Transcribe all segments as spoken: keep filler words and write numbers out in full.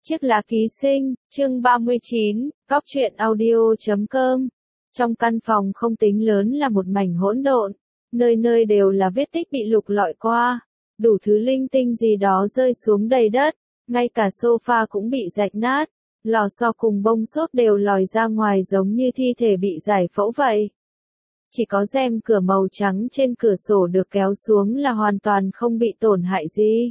Chiếc lá ký sinh, chương ba mươi chín, cóc truyện audio chấm com. Trong căn phòng không tính lớn là một mảnh hỗn độn, nơi nơi đều là vết tích bị lục lọi qua, đủ thứ linh tinh gì đó rơi xuống đầy đất, ngay cả sofa cũng bị rạch nát, lò xo cùng bông xốp đều lòi ra ngoài giống như thi thể bị giải phẫu vậy. Chỉ có rèm cửa màu trắng trên cửa sổ được kéo xuống là hoàn toàn không bị tổn hại gì.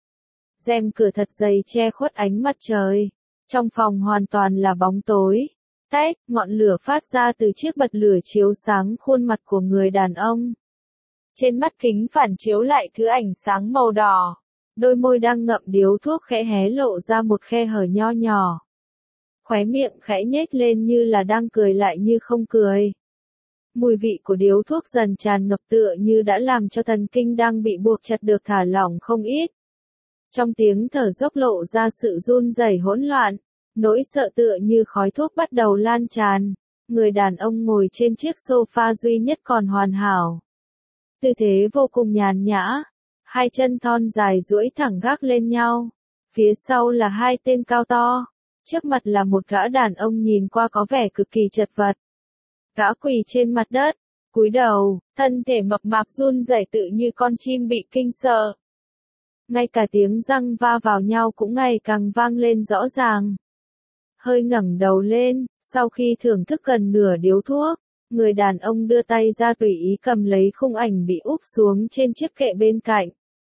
Rèm cửa thật dày che khuất ánh mặt trời. Trong phòng hoàn toàn là bóng tối. Tách, ngọn lửa phát ra từ chiếc bật lửa chiếu sáng khuôn mặt của người đàn ông. Trên mắt kính phản chiếu lại thứ ảnh sáng màu đỏ. Đôi môi đang ngậm điếu thuốc khẽ hé lộ ra một khe hở nho nhỏ. Khóe miệng khẽ nhếch lên như là đang cười lại như không cười. Mùi vị của điếu thuốc dần tràn ngập tựa như đã làm cho thần kinh đang bị buộc chặt được thả lỏng không ít. Trong tiếng thở dốc lộ ra sự run rẩy hỗn loạn, nỗi sợ tựa như khói thuốc bắt đầu lan tràn. Người đàn ông ngồi trên chiếc sofa duy nhất còn hoàn hảo. Tư thế vô cùng nhàn nhã, hai chân thon dài duỗi thẳng gác lên nhau. Phía sau là hai tên cao to, trước mặt là một gã đàn ông nhìn qua có vẻ cực kỳ chật vật. Gã quỳ trên mặt đất, cúi đầu, thân thể mập mạp run rẩy tự như con chim bị kinh sợ. Ngay cả tiếng răng va vào nhau cũng ngày càng vang lên rõ ràng. Hơi ngẩng đầu lên, sau khi thưởng thức gần nửa điếu thuốc, người đàn ông đưa tay ra tùy ý cầm lấy khung ảnh bị úp xuống trên chiếc kệ bên cạnh.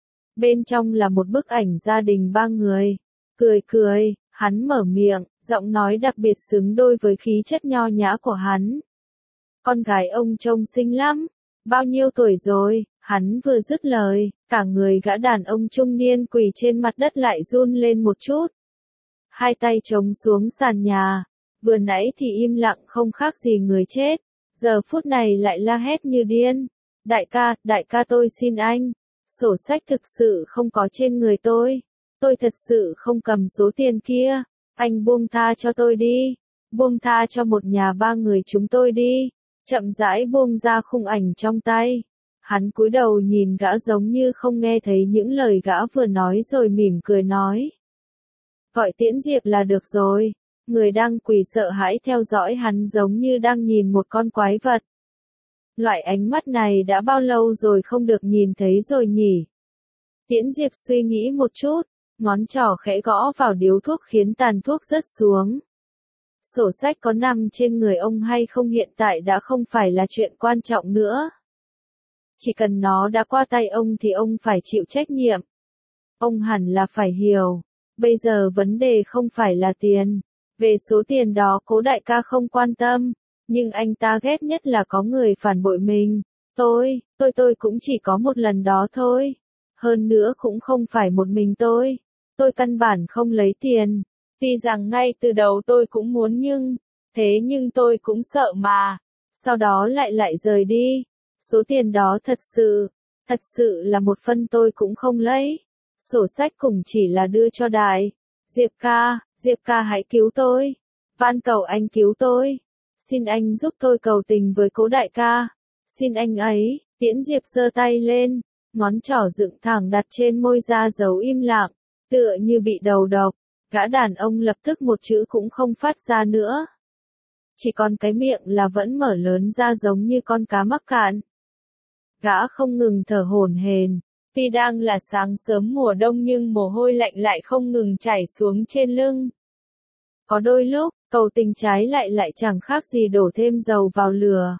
Bên trong là một bức ảnh gia đình ba người. Cười cười, hắn mở miệng, giọng nói đặc biệt xứng đôi với khí chất nho nhã của hắn. Con gái ông trông xinh lắm, bao nhiêu tuổi rồi? Hắn vừa dứt lời, cả người gã đàn ông trung niên quỳ trên mặt đất lại run lên một chút. Hai tay chống xuống sàn nhà, vừa nãy thì im lặng không khác gì người chết, giờ phút này lại la hét như điên. Đại ca, đại ca tôi xin anh, sổ sách thực sự không có trên người tôi, tôi thật sự không cầm số tiền kia, anh buông tha cho tôi đi, buông tha cho một nhà ba người chúng tôi đi, chậm rãi buông ra khung ảnh trong tay. Hắn cúi đầu nhìn gã giống như không nghe thấy những lời gã vừa nói rồi mỉm cười nói. Gọi Tiễn Diệp là được rồi. Người đang quỳ sợ hãi theo dõi hắn giống như đang nhìn một con quái vật. Loại ánh mắt này đã bao lâu rồi không được nhìn thấy rồi nhỉ? Tiễn Diệp suy nghĩ một chút, ngón trỏ khẽ gõ vào điếu thuốc khiến tàn thuốc rớt xuống. Sổ sách có nằm trên người ông hay không hiện tại đã không phải là chuyện quan trọng nữa. Chỉ cần nó đã qua tay ông thì ông phải chịu trách nhiệm. Ông hẳn là phải hiểu. Bây giờ vấn đề không phải là tiền. Về số tiền đó cố đại ca không quan tâm. Nhưng anh ta ghét nhất là có người phản bội mình. Tôi, tôi tôi cũng chỉ có một lần đó thôi. Hơn nữa cũng không phải một mình tôi. Tôi căn bản không lấy tiền. Tuy rằng ngay từ đầu tôi cũng muốn nhưng. Thế nhưng tôi cũng sợ mà. Sau đó lại lại rời đi. Số tiền đó thật sự, thật sự là một phân tôi cũng không lấy. Sổ sách cũng chỉ là đưa cho đại. Diệp ca, Diệp ca hãy cứu tôi. Van cầu anh cứu tôi. Xin anh giúp tôi cầu tình với cố đại ca. Xin anh ấy. Tiễn Diệp giơ tay lên, ngón trỏ dựng thẳng đặt trên môi ra dấu im lặng, tựa như bị đầu độc. Gã đàn ông lập tức một chữ cũng không phát ra nữa. Chỉ còn cái miệng là vẫn mở lớn ra giống như con cá mắc cạn. Gã không ngừng thở hổn hển, tuy đang là sáng sớm mùa đông nhưng mồ hôi lạnh lại không ngừng chảy xuống trên lưng. Có đôi lúc, cầu tình trái lại lại chẳng khác gì đổ thêm dầu vào lửa.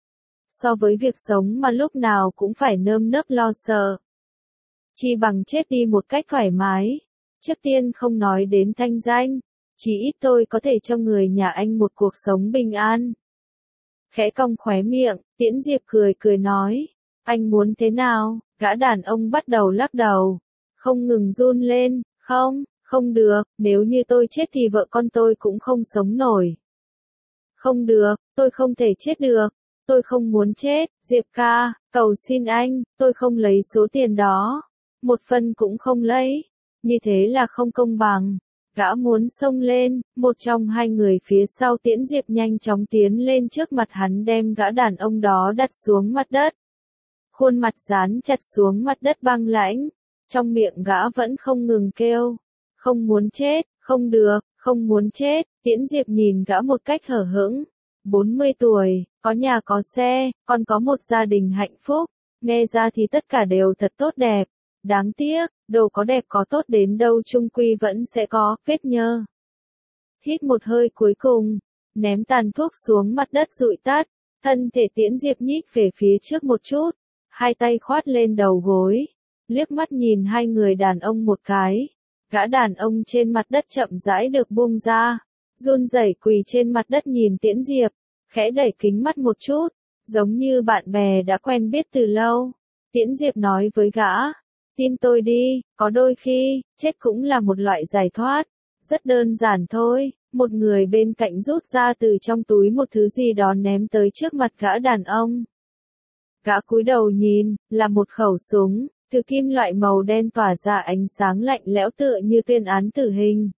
So với việc sống mà lúc nào cũng phải nơm nớp lo sợ. Chi bằng chết đi một cách thoải mái. Trước tiên không nói đến thanh danh, chỉ ít tôi có thể cho người nhà anh một cuộc sống bình an. Khẽ cong khóe miệng, Tiễn Diệp cười cười nói. Anh muốn thế nào? Gã đàn ông bắt đầu lắc đầu. Không ngừng run lên. Không, không được, nếu như tôi chết thì vợ con tôi cũng không sống nổi. Không được, tôi không thể chết được. Tôi không muốn chết, Diệp ca, cầu xin anh, tôi không lấy số tiền đó. Một phần cũng không lấy. Như thế là không công bằng. Gã muốn xông lên, một trong hai người phía sau Tiễn Diệp nhanh chóng tiến lên trước mặt hắn đem gã đàn ông đó đặt xuống mặt đất. Khuôn mặt dán chặt xuống mặt đất băng lãnh, trong miệng gã vẫn không ngừng kêu. Không muốn chết, Không được, không muốn chết, Tiễn Diệp nhìn gã một cách hờ hững. bốn mươi tuổi, có nhà có xe, còn có một gia đình hạnh phúc, nghe ra thì tất cả đều thật tốt đẹp. Đáng tiếc, đồ có đẹp có tốt đến đâu chung quy vẫn sẽ có vết nhơ. Hít một hơi cuối cùng, ném tàn thuốc xuống mặt đất dụi tắt, thân thể Tiễn Diệp nhích về phía trước một chút, hai tay khoát lên đầu gối, liếc mắt nhìn hai người đàn ông một cái. Gã đàn ông trên mặt đất chậm rãi được buông ra, run rẩy quỳ trên mặt đất nhìn Tiễn Diệp, khẽ đẩy kính mắt một chút, giống như bạn bè đã quen biết từ lâu. Tiễn Diệp nói với gã, tin tôi đi, có đôi khi, chết cũng là một loại giải thoát, rất đơn giản thôi. Một người bên cạnh rút ra từ trong túi một thứ gì đó ném tới trước mặt gã đàn ông. Gã cúi đầu nhìn, là một khẩu súng, từ kim loại màu đen tỏa ra ánh sáng lạnh lẽo tựa như tuyên án tử hình.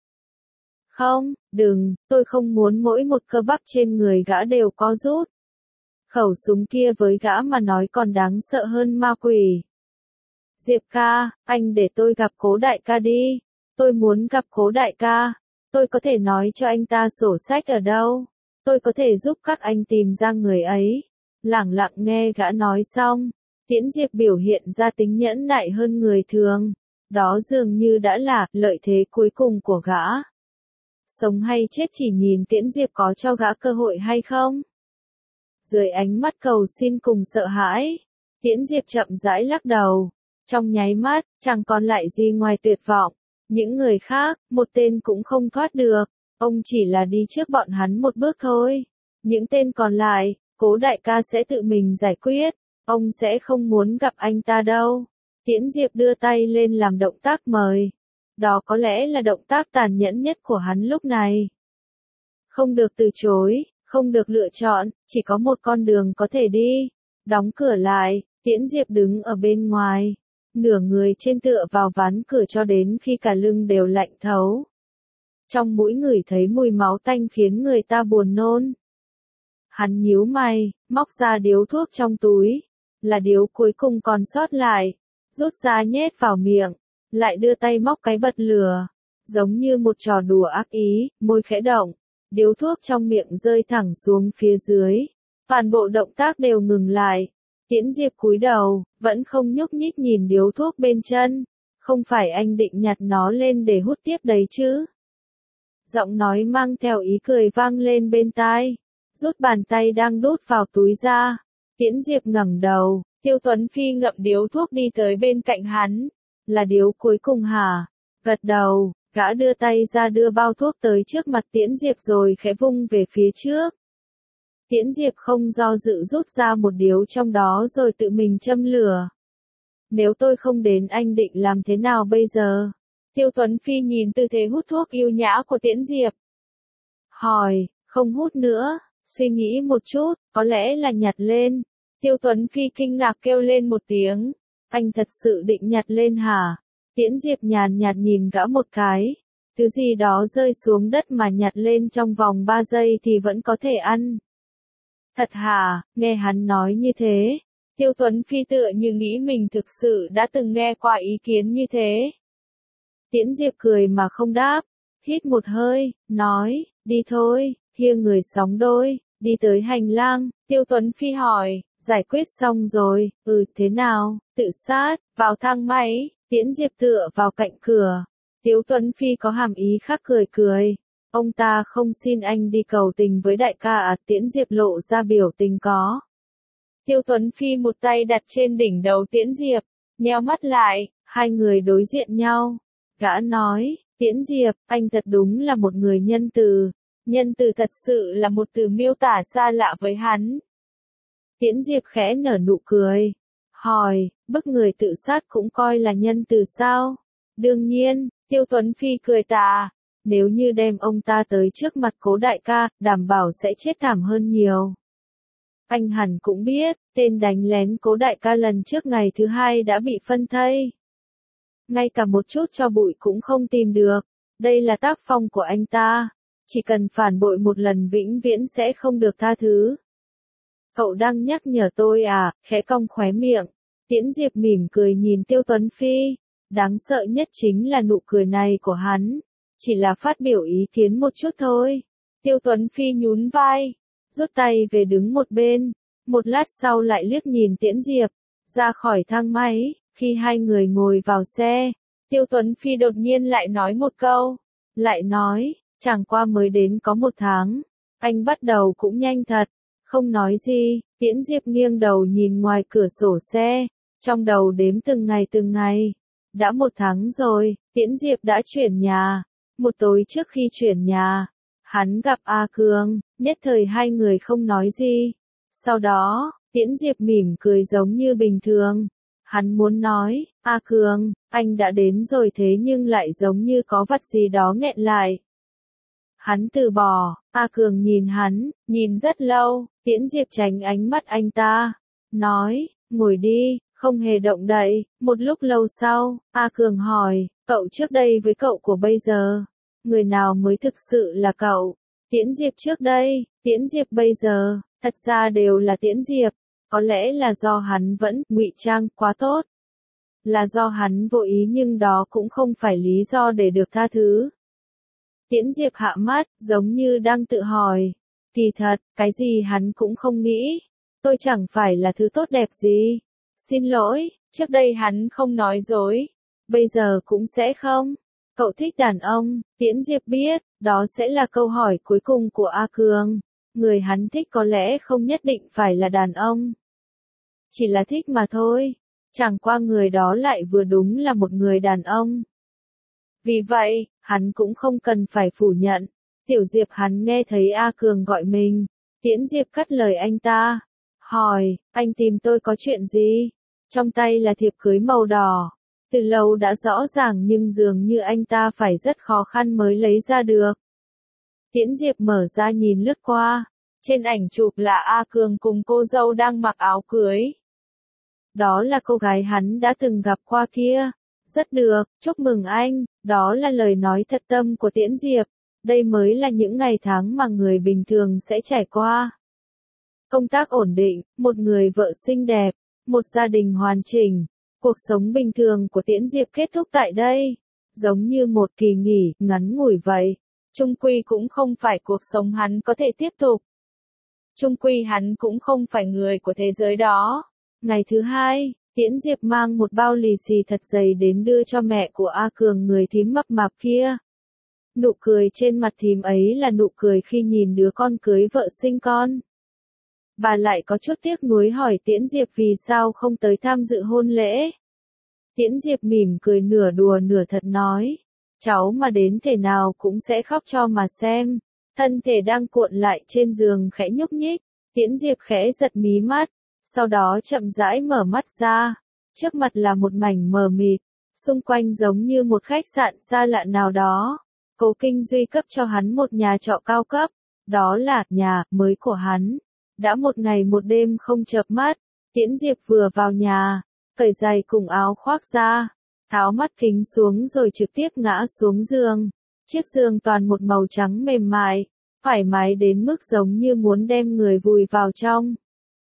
Không, đừng, tôi không muốn mỗi một cơ bắp trên người gã đều có rút. Khẩu súng kia với gã mà nói còn đáng sợ hơn ma quỷ. Diệp ca, anh để tôi gặp Cố đại ca đi. Tôi muốn gặp Cố đại ca. Tôi có thể nói cho anh ta sổ sách ở đâu. Tôi có thể giúp các anh tìm ra người ấy. Lẳng lặng nghe gã nói xong, Tiễn Diệp biểu hiện ra tính nhẫn nại hơn người thường. Đó dường như đã là lợi thế cuối cùng của gã. Sống hay chết chỉ nhìn Tiễn Diệp có cho gã cơ hội hay không. Dưới ánh mắt cầu xin cùng sợ hãi, Tiễn Diệp chậm rãi lắc đầu. Trong nháy mắt, chẳng còn lại gì ngoài tuyệt vọng. Những người khác, một tên cũng không thoát được. Ông chỉ là đi trước bọn hắn một bước thôi. Những tên còn lại, Cố đại ca sẽ tự mình giải quyết. Ông sẽ không muốn gặp anh ta đâu. Tiễn Diệp đưa tay lên làm động tác mời. Đó có lẽ là động tác tàn nhẫn nhất của hắn lúc này. Không được từ chối, không được lựa chọn, chỉ có một con đường có thể đi. Đóng cửa lại, Tiễn Diệp đứng ở bên ngoài. Nửa người trên tựa vào ván cửa cho đến khi cả lưng đều lạnh thấu. Trong mũi ngửi thấy mùi máu tanh khiến người ta buồn nôn. Hắn nhíu mày, móc ra điếu thuốc trong túi. Là điếu cuối cùng còn sót lại. Rút ra nhét vào miệng. Lại đưa tay móc cái bật lửa. Giống như một trò đùa ác ý, môi khẽ động. Điếu thuốc trong miệng rơi thẳng xuống phía dưới. Toàn bộ động tác đều ngừng lại. Tiễn Diệp cúi đầu, vẫn không nhúc nhích nhìn điếu thuốc bên chân. Không phải anh định nhặt nó lên để hút tiếp đấy chứ? Giọng nói mang theo ý cười vang lên bên tai. Rút bàn tay đang đút vào túi ra. Tiễn Diệp ngẩng đầu, Tiêu Tuấn Phi ngậm điếu thuốc đi tới bên cạnh hắn. Là điếu cuối cùng hả? Gật đầu, gã đưa tay ra đưa bao thuốc tới trước mặt Tiễn Diệp rồi khẽ vung về phía trước. Tiễn Diệp không do dự rút ra một điếu trong đó rồi tự mình châm lửa. Nếu tôi không đến anh định làm thế nào bây giờ? Tiêu Tuấn Phi nhìn tư thế hút thuốc yêu nhã của Tiễn Diệp. Hỏi, không hút nữa, suy nghĩ một chút, có lẽ là nhặt lên. Tiêu Tuấn Phi kinh ngạc kêu lên một tiếng. Anh thật sự định nhặt lên hả? Tiễn Diệp nhàn nhạt nhìn gã một cái. Thứ gì đó rơi xuống đất mà nhặt lên trong vòng ba giây thì vẫn có thể ăn. Thật hả? Nghe hắn nói như thế. Tiêu Tuấn Phi tựa như nghĩ mình thực sự đã từng nghe qua ý kiến như thế. Tiễn Diệp cười mà không đáp. Hít một hơi, nói, đi thôi, hiêng người sóng đôi, đi tới hành lang. Tiêu Tuấn Phi hỏi, giải quyết xong rồi, ừ thế nào, tự sát, vào thang máy. Tiễn Diệp tựa vào cạnh cửa. Tiêu Tuấn Phi có hàm ý khác cười cười. Ông ta không xin anh đi cầu tình với đại ca à? Tiễn Diệp lộ ra biểu tình có. Tiêu Tuấn Phi một tay đặt trên đỉnh đầu Tiễn Diệp, nheo mắt lại, hai người đối diện nhau. Gã nói, Tiễn Diệp, anh thật đúng là một người nhân từ. Nhân từ thật sự là một từ miêu tả xa lạ với hắn. Tiễn Diệp khẽ nở nụ cười. Hỏi, bức người tự sát cũng coi là nhân từ sao? Đương nhiên, Tiêu Tuấn Phi cười tà. Nếu như đem ông ta tới trước mặt Cố đại ca, đảm bảo sẽ chết thảm hơn nhiều. Anh hẳn cũng biết, tên đánh lén Cố đại ca lần trước ngày thứ hai đã bị phân thây. Ngay cả một chút tro bụi cũng không tìm được. Đây là tác phong của anh ta. Chỉ cần phản bội một lần vĩnh viễn sẽ không được tha thứ. Cậu đang nhắc nhở tôi à? Khẽ cong khóe miệng. Tiễn Diệp mỉm cười nhìn Tiêu Tuấn Phi. Đáng sợ nhất chính là nụ cười này của hắn. chỉ là phát biểu ý kiến một chút thôi. Tiêu Tuấn Phi nhún vai, rút tay về đứng một bên, một lát sau lại liếc nhìn Tiễn Diệp, ra khỏi thang máy, khi hai người ngồi vào xe, Tiêu Tuấn Phi đột nhiên lại nói một câu, lại nói, chẳng qua mới đến có một tháng, anh bắt đầu cũng nhanh thật, không nói gì, Tiễn Diệp nghiêng đầu nhìn ngoài cửa sổ xe, trong đầu đếm từng ngày từng ngày, đã một tháng rồi, Tiễn Diệp đã chuyển nhà, một tối trước khi chuyển nhà, hắn gặp A Cường, nhất thời hai người không nói gì, sau đó, Tiễn Diệp mỉm cười giống như bình thường. Hắn muốn nói, A Cường, anh đã đến rồi thế nhưng lại giống như có vật gì đó nghẹn lại. Hắn từ bỏ, A Cường nhìn hắn, nhìn rất lâu, Tiễn Diệp tránh ánh mắt anh ta, nói, ngồi đi, không hề động đậy, một lúc lâu sau, A Cường hỏi, cậu trước đây với cậu của bây giờ, người nào mới thực sự là cậu? Tiễn Diệp trước đây, Tiễn Diệp bây giờ, thật ra đều là Tiễn Diệp. Có lẽ là do hắn vẫn ngụy trang quá tốt. Là do hắn vô ý nhưng đó cũng không phải lý do để được tha thứ. Tiễn Diệp hạ mắt, giống như đang tự hỏi. Kỳ thật, cái gì hắn cũng không nghĩ. Tôi chẳng phải là thứ tốt đẹp gì. Xin lỗi, trước đây hắn không nói dối. Bây giờ cũng sẽ không. Cậu thích đàn ông, Tiễn Diệp biết, đó sẽ là câu hỏi cuối cùng của A Cường. Người hắn thích có lẽ không nhất định phải là đàn ông. Chỉ là thích mà thôi, chẳng qua người đó lại vừa đúng là một người đàn ông. Vì vậy, hắn cũng không cần phải phủ nhận. Tiểu Diệp hắn nghe thấy A Cường gọi mình, Tiễn Diệp cắt lời anh ta, hỏi, anh tìm tôi có chuyện gì? Trong tay là thiệp cưới màu đỏ, từ lâu đã rõ ràng nhưng dường như anh ta phải rất khó khăn mới lấy ra được. Tiễn Diệp mở ra nhìn lướt qua, trên ảnh chụp là A Cường cùng cô dâu đang mặc áo cưới. Đó là cô gái hắn đã từng gặp qua kia. Rất được, chúc mừng anh, đó là lời nói thật tâm của Tiễn Diệp. Đây mới là những ngày tháng mà người bình thường sẽ trải qua. Công tác ổn định, một người vợ xinh đẹp, một gia đình hoàn chỉnh. Cuộc sống bình thường của Tiễn Diệp kết thúc tại đây. Giống như một kỳ nghỉ, ngắn ngủi vậy. Chung quy cũng không phải cuộc sống hắn có thể tiếp tục. Chung quy hắn cũng không phải người của thế giới đó. Ngày thứ hai, Tiễn Diệp mang một bao lì xì thật dày đến đưa cho mẹ của A Cường người thím mập mạp kia. Nụ cười trên mặt thím ấy là nụ cười khi nhìn đứa con cưới vợ sinh con. Bà lại có chút tiếc nuối hỏi Tiễn Diệp vì sao không tới tham dự hôn lễ. Tiễn Diệp mỉm cười nửa đùa nửa thật nói, cháu mà đến thể nào cũng sẽ khóc cho mà xem. Thân thể đang cuộn lại trên giường khẽ nhúc nhích, Tiễn Diệp khẽ giật mí mắt. Sau đó chậm rãi mở mắt ra, trước mặt là một mảnh mờ mịt, xung quanh giống như một khách sạn xa lạ nào đó. Cố Kinh Duy cấp cho hắn một nhà trọ cao cấp, đó là nhà mới của hắn. Đã một ngày một đêm không chợp mắt, Tiễn Diệp vừa vào nhà, cởi giày cùng áo khoác ra, tháo mắt kính xuống rồi trực tiếp ngã xuống giường. Chiếc giường toàn một màu trắng mềm mại, thoải mái đến mức giống như muốn đem người vùi vào trong.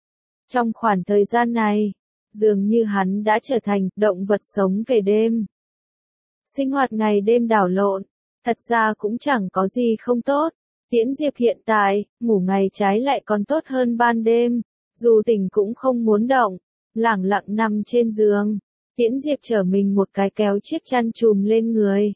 Trong khoảng thời gian này, dường như hắn đã trở thành động vật sống về đêm. Sinh hoạt ngày đêm đảo lộn, thật ra cũng chẳng có gì không tốt. Tiễn Diệp hiện tại, ngủ ngày trái lại còn tốt hơn ban đêm, dù tỉnh cũng không muốn động, lẳng lặng nằm trên giường. Tiễn Diệp trở mình một cái kéo chiếc chăn trùm lên người.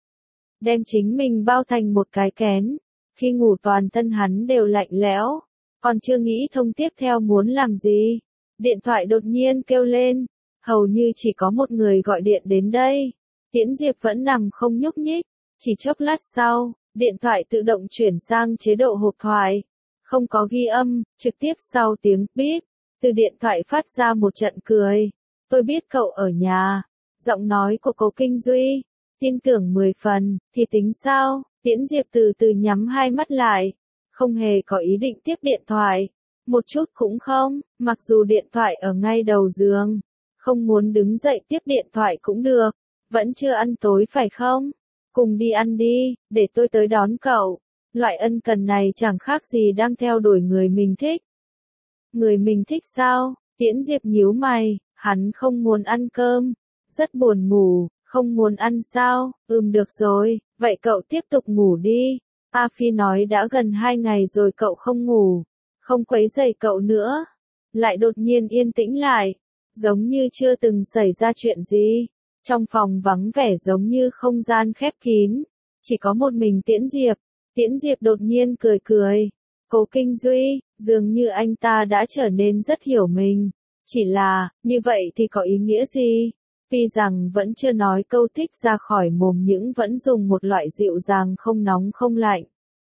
Đem chính mình bao thành một cái kén, khi ngủ toàn thân hắn đều lạnh lẽo. Còn chưa nghĩ thông tiếp theo muốn làm gì, điện thoại đột nhiên kêu lên, hầu như chỉ có một người gọi điện đến đây. Tiễn Diệp vẫn nằm không nhúc nhích, chỉ chốc lát sau, điện thoại tự động chuyển sang chế độ hộp thoại, không có ghi âm, trực tiếp sau tiếng bíp, từ điện thoại phát ra một trận cười. Tôi biết cậu ở nhà, giọng nói của Cố Kinh Duy, tin tưởng mười phần, thì tính sao? Tiễn Diệp từ từ nhắm hai mắt lại. Không hề có ý định tiếp điện thoại, một chút cũng không, mặc dù điện thoại ở ngay đầu giường, không muốn đứng dậy tiếp điện thoại cũng được, vẫn chưa ăn tối phải không? Cùng đi ăn đi, để tôi tới đón cậu. Loại ân cần này chẳng khác gì đang theo đuổi người mình thích. Người mình thích sao? Tiễn Diệp nhíu mày, hắn không muốn ăn cơm, rất buồn ngủ, Không muốn ăn sao? Ừm được rồi, vậy cậu tiếp tục ngủ đi. A Phi nói đã gần hai ngày rồi cậu không ngủ, không quấy rầy cậu nữa. Lại đột nhiên yên tĩnh lại, giống như chưa từng xảy ra chuyện gì. Trong phòng vắng vẻ giống như không gian khép kín, chỉ có một mình Tiễn Diệp. Tiễn Diệp đột nhiên cười cười. Cố Kinh Duy, dường như anh ta đã trở nên rất hiểu mình. Chỉ là, như vậy thì có ý nghĩa gì? Tuy rằng vẫn chưa nói câu thích ra khỏi mồm nhưng vẫn dùng một loại dịu dàng không nóng không lạnh.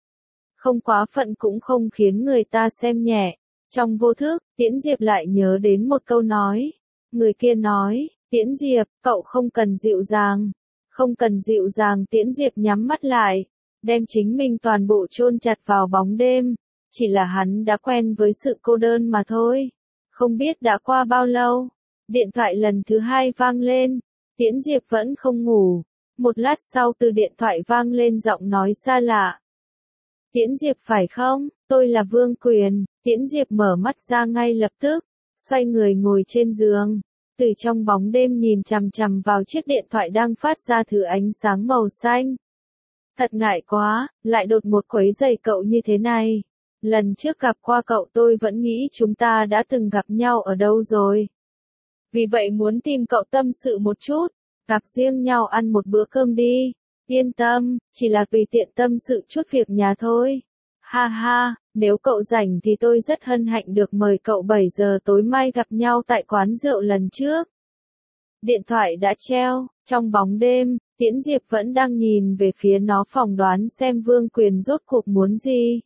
Không quá phận cũng không khiến người ta xem nhẹ. Trong vô thức, Tiễn Diệp lại nhớ đến một câu nói. Người kia nói, Tiễn Diệp, cậu không cần dịu dàng. Không cần dịu dàng. Tiễn Diệp nhắm mắt lại, đem chính mình toàn bộ chôn chặt vào bóng đêm. Chỉ là hắn đã quen với sự cô đơn mà thôi. Không biết đã qua bao lâu, điện thoại lần thứ hai vang lên. Tiễn Diệp vẫn không ngủ. Một lát sau từ điện thoại vang lên giọng nói xa lạ. Tiễn Diệp phải không? Tôi là Vương Quyền. Tiễn Diệp mở mắt ra ngay lập tức, xoay người ngồi trên giường, từ trong bóng đêm nhìn chằm chằm vào chiếc điện thoại đang phát ra thứ ánh sáng màu xanh. Thật ngại quá, lại đột một quấy rầy cậu như thế này. Lần trước gặp qua cậu tôi vẫn nghĩ chúng ta đã từng gặp nhau ở đâu rồi. Vì vậy muốn tìm cậu tâm sự một chút, gặp riêng nhau ăn một bữa cơm đi. Yên tâm, chỉ là tùy tiện tâm sự chút việc nhà thôi. Ha ha, nếu cậu rảnh thì tôi rất hân hạnh được mời cậu bảy giờ tối mai gặp nhau tại quán rượu lần trước. Điện thoại đã treo, trong bóng đêm, Tiễn Diệp vẫn đang nhìn về phía nó phỏng đoán xem Vương Quyền rốt cuộc muốn gì.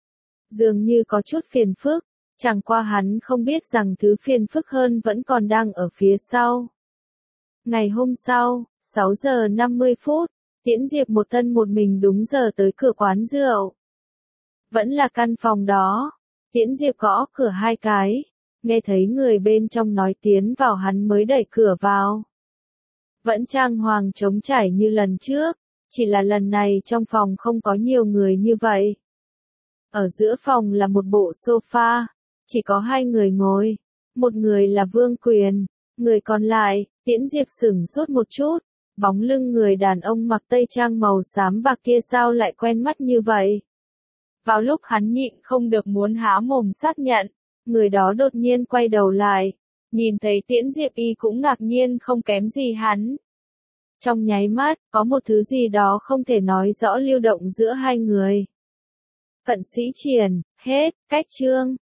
Dường như có chút phiền phức, chẳng qua hắn không biết rằng thứ phiền phức hơn vẫn còn đang ở phía sau. Ngày hôm sau, sáu giờ năm mươi phút, Tiễn Diệp một thân một mình đúng giờ tới cửa quán rượu. Vẫn là căn phòng đó. Tiễn Diệp gõ cửa hai cái, nghe thấy người bên trong nói tiến vào hắn mới đẩy cửa vào. Vẫn trang hoàng trống trải như lần trước, chỉ là lần này trong phòng không có nhiều người như vậy. Ở giữa phòng là một bộ sofa, chỉ có hai người ngồi, một người là Vương Quyền, người còn lại, Tiễn Diệp sửng sốt một chút, bóng lưng người đàn ông mặc tây trang màu xám bạc kia sao lại quen mắt như vậy. Vào lúc hắn nhịn không được muốn há mồm xác nhận, người đó đột nhiên quay đầu lại, nhìn thấy Tiễn Diệp y cũng ngạc nhiên không kém gì hắn. Trong nháy mắt, có một thứ gì đó không thể nói rõ lưu động giữa hai người. Cận Sĩ Triển, hết, cách chương.